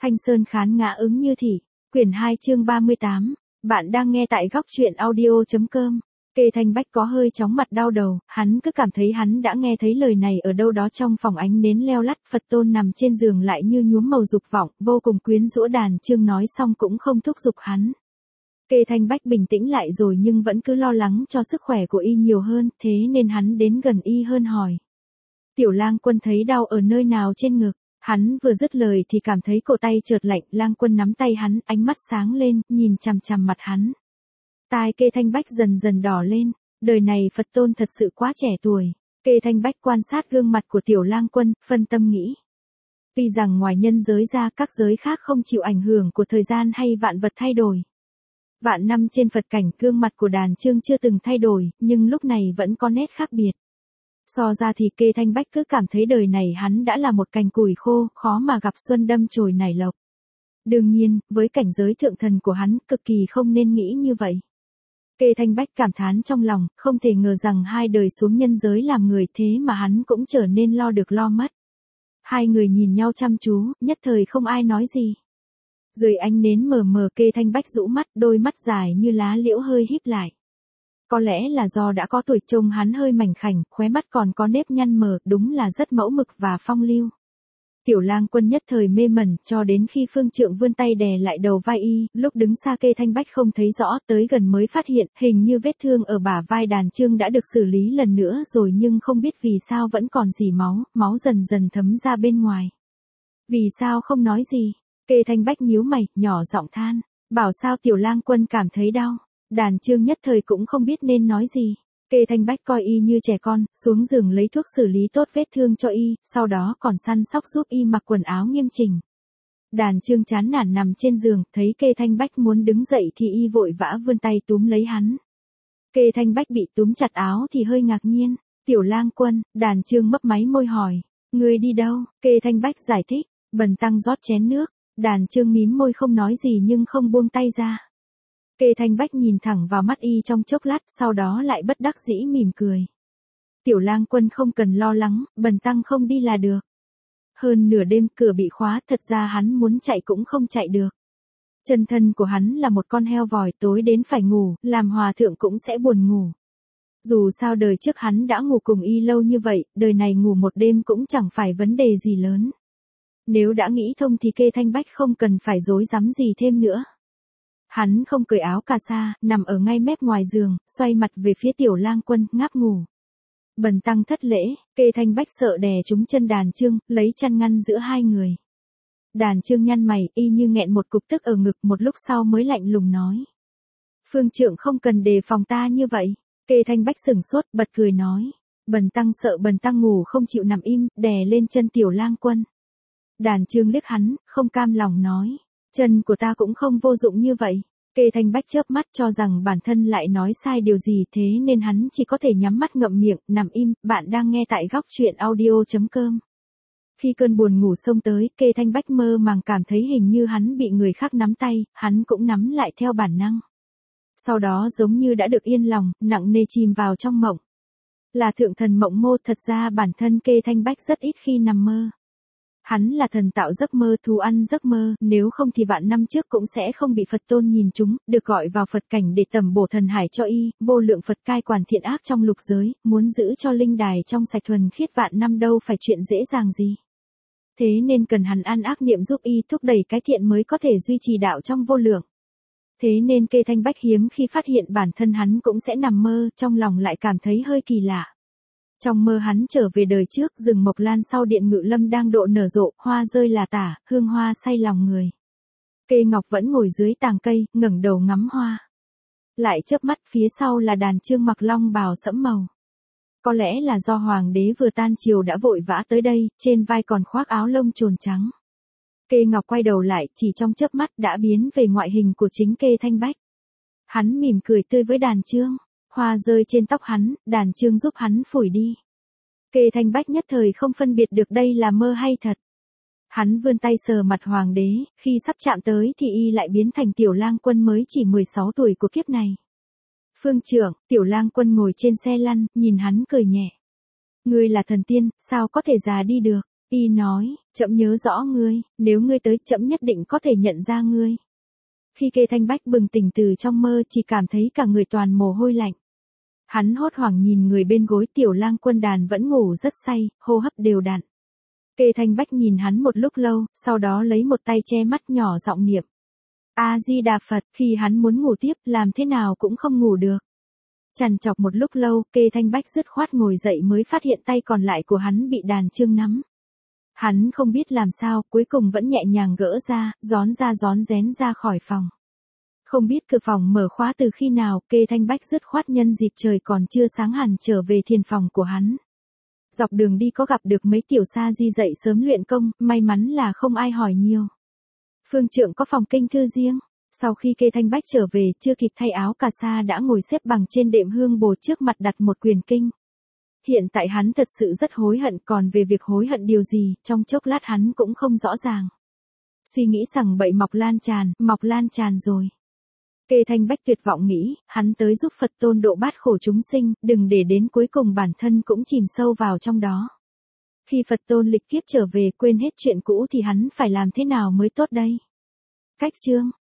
Thanh Sơn khán ngã ứng như thị, quyển 2 chương 38, bạn đang nghe tại góc truyện audio.com. Kê Thanh Bách có hơi chóng mặt đau đầu, hắn cứ cảm thấy hắn đã nghe thấy lời này ở đâu đó trong phòng ánh nến leo lắt. Phật Tôn nằm trên giường lại như nhuốm màu dục vọng, vô cùng quyến rũ. Đàn Chương nói xong cũng không thúc giục hắn. Kê Thanh Bách bình tĩnh lại rồi nhưng vẫn cứ lo lắng cho sức khỏe của y nhiều hơn, thế nên hắn đến gần y hơn hỏi. Tiểu Lang Quân thấy đau ở nơi nào trên ngực? Hắn vừa dứt lời thì cảm thấy cổ tay chợt lạnh. Lang Quân nắm tay hắn, ánh mắt sáng lên, nhìn chằm chằm mặt hắn. Tai Kê Thanh Bách dần dần đỏ lên, đời này Phật Tôn thật sự quá trẻ tuổi. Kê Thanh Bách quan sát gương mặt của Tiểu Lang Quân, phân tâm nghĩ. Tuy rằng ngoài nhân giới ra các giới khác không chịu ảnh hưởng của thời gian hay vạn vật thay đổi. Vạn năm trên Phật cảnh gương mặt của Đàn Chương chưa từng thay đổi, nhưng lúc này vẫn có nét khác biệt. So ra thì Kê Thanh Bách cứ cảm thấy đời này hắn đã là một cành củi khô, khó mà gặp xuân đâm chồi nảy lộc. Đương nhiên, với cảnh giới thượng thần của hắn, cực kỳ không nên nghĩ như vậy. Kê Thanh Bách cảm thán trong lòng, không thể ngờ rằng hai đời xuống nhân giới làm người thế mà hắn cũng trở nên lo được lo mất. Hai người nhìn nhau chăm chú, nhất thời không ai nói gì. Dưới ánh nến mờ mờ Kê Thanh Bách rũ mắt, đôi mắt dài như lá liễu hơi híp lại. Có lẽ là do đã có tuổi trông hắn hơi mảnh khảnh, khóe mắt còn có nếp nhăn mờ, đúng là rất mẫu mực và phong lưu. Tiểu Lang Quân nhất thời mê mẩn, cho đến khi Phương Trượng vươn tay đè lại đầu vai y, lúc đứng xa Kê Thanh Bách không thấy rõ, tới gần mới phát hiện, hình như vết thương ở bả vai Đàn Chương đã được xử lý lần nữa rồi nhưng không biết vì sao vẫn còn rỉ máu, máu dần dần thấm ra bên ngoài. Vì sao không nói gì? Kê Thanh Bách nhíu mày, nhỏ giọng than, bảo sao Tiểu Lang Quân cảm thấy đau. Đàn Chương nhất thời cũng không biết nên nói gì. Kê Thanh Bách coi y như trẻ con, xuống giường lấy thuốc xử lý tốt vết thương cho y, sau đó còn săn sóc giúp y mặc quần áo nghiêm chỉnh. Đàn Chương chán nản nằm trên giường, thấy Kê Thanh Bách muốn đứng dậy thì y vội vã vươn tay túm lấy hắn. Kê Thanh Bách bị túm chặt áo thì hơi ngạc nhiên. Tiểu Lang Quân, Đàn Chương mấp máy môi hỏi. Ngươi đi đâu? Kê Thanh Bách giải thích. Bần tăng rót chén nước. Đàn Chương mím môi không nói gì nhưng không buông tay ra. Kê Thanh Bách nhìn thẳng vào mắt y trong chốc lát, sau đó lại bất đắc dĩ mỉm cười. Tiểu Lang Quân không cần lo lắng, bần tăng không đi là được. Hơn nửa đêm cửa bị khóa, thật ra hắn muốn chạy cũng không chạy được. Chân thân của hắn là một con heo vòi, tối đến phải ngủ, làm hòa thượng cũng sẽ buồn ngủ. Dù sao đời trước hắn đã ngủ cùng y lâu như vậy, đời này ngủ một đêm cũng chẳng phải vấn đề gì lớn. Nếu đã nghĩ thông thì Kê Thanh Bách không cần phải rối rắm gì thêm nữa. Hắn không cởi áo cà sa, nằm ở ngay mép ngoài giường, xoay mặt về phía Tiểu Lang Quân, ngáp ngủ. Bần tăng thất lễ. Kê Thanh Bách sợ đè trúng chân Đàn Chương, lấy chăn ngăn giữa hai người. Đàn Chương nhăn mày, y như nghẹn một cục tức ở ngực, một lúc sau mới lạnh lùng nói. Phương Trượng không cần đề phòng ta như vậy. Kê Thanh Bách sửng sốt, bật cười nói. Bần tăng sợ bần tăng ngủ không chịu nằm im, đè lên chân Tiểu Lang Quân. Đàn Chương liếc hắn, không cam lòng nói. Chân của ta cũng không vô dụng như vậy. Kê Thanh Bách chớp mắt cho rằng bản thân lại nói sai điều gì, thế nên hắn chỉ có thể nhắm mắt ngậm miệng, nằm im. Bạn đang nghe tại góc truyện audio.com. Khi cơn buồn ngủ xông tới, Kê Thanh Bách mơ màng cảm thấy hình như hắn bị người khác nắm tay, hắn cũng nắm lại theo bản năng. Sau đó giống như đã được yên lòng, nặng nề chìm vào trong mộng. Là thượng thần mộng mô, thật ra bản thân Kê Thanh Bách rất ít khi nằm mơ. Hắn là thần tạo giấc mơ, thú ăn giấc mơ, nếu không thì vạn năm trước cũng sẽ không bị Phật Tôn nhìn trúng, được gọi vào Phật cảnh để tẩm bổ thần hải cho y, vô lượng Phật cai quản thiện ác trong lục giới, muốn giữ cho linh đài trong sạch thuần khiết vạn năm đâu phải chuyện dễ dàng gì. Thế nên cần hắn ăn ác niệm giúp y thúc đẩy cái thiện mới có thể duy trì đạo trong vô lượng. Thế nên Kê Thanh Bách hiếm khi phát hiện bản thân hắn cũng sẽ nằm mơ, trong lòng lại cảm thấy hơi kỳ lạ. Trong mơ hắn trở về đời trước, rừng Mộc Lan sau điện Ngự Lâm đang độ nở rộ, hoa rơi là tả, hương hoa say lòng người. Kê Ngọc vẫn ngồi dưới tàng cây, ngẩng đầu ngắm hoa. Lại chớp mắt, phía sau là Đàn Chương mặc long bào sẫm màu. Có lẽ là do hoàng đế vừa tan chiều đã vội vã tới đây, trên vai còn khoác áo lông trồn trắng. Kê Ngọc quay đầu lại, chỉ trong chớp mắt đã biến về ngoại hình của chính Kê Thanh Bách. Hắn mỉm cười tươi với Đàn Chương. Hoa rơi trên tóc hắn, Đàn Chương giúp hắn phủi đi. Kê Thanh Bách nhất thời không phân biệt được đây là mơ hay thật. Hắn vươn tay sờ mặt hoàng đế, khi sắp chạm tới thì y lại biến thành Tiểu Lang Quân mới chỉ 16 tuổi của kiếp này. Phương Trượng, Tiểu Lang Quân ngồi trên xe lăn, nhìn hắn cười nhẹ. Ngươi là thần tiên, sao có thể già đi được? Y nói, trẫm nhớ rõ ngươi, nếu ngươi tới trẫm nhất định có thể nhận ra ngươi. Khi Kê Thanh Bách bừng tỉnh từ trong mơ chỉ cảm thấy cả người toàn mồ hôi lạnh. Hắn hốt hoảng nhìn người bên gối Tiểu Lang Quân Đàn vẫn ngủ rất say, hô hấp đều đặn. Kê Thanh Bách nhìn hắn một lúc lâu, sau đó lấy một tay che mắt nhỏ giọng niệm. A-di-đà Phật, khi hắn muốn ngủ tiếp, làm thế nào cũng không ngủ được. Trằn trọc một lúc lâu, Kê Thanh Bách dứt khoát ngồi dậy mới phát hiện tay còn lại của hắn bị đàn chương nắm. Hắn không biết làm sao, cuối cùng vẫn nhẹ nhàng gỡ ra rón rén ra khỏi phòng. Không biết cửa phòng mở khóa từ khi nào, Kê Thanh Bách dứt khoát nhân dịp trời còn chưa sáng hẳn trở về thiền phòng của hắn. Dọc đường đi có gặp được mấy tiểu sa di dậy sớm luyện công, may mắn là không ai hỏi nhiều. Phương trượng có phòng kinh thư riêng. Sau khi Kê Thanh Bách trở về, chưa kịp thay áo cà sa đã ngồi xếp bằng trên đệm hương bồ trước mặt đặt một quyển kinh. Hiện tại hắn thật sự rất hối hận, còn về việc hối hận điều gì, trong chốc lát hắn cũng không rõ ràng. Suy nghĩ rằng bậy mọc lan tràn rồi. Kê Thanh Bách tuyệt vọng nghĩ, hắn tới giúp Phật Tôn độ bát khổ chúng sinh, đừng để đến cuối cùng bản thân cũng chìm sâu vào trong đó. Khi Phật Tôn lịch kiếp trở về quên hết chuyện cũ thì hắn phải làm thế nào mới tốt đây? Cách chương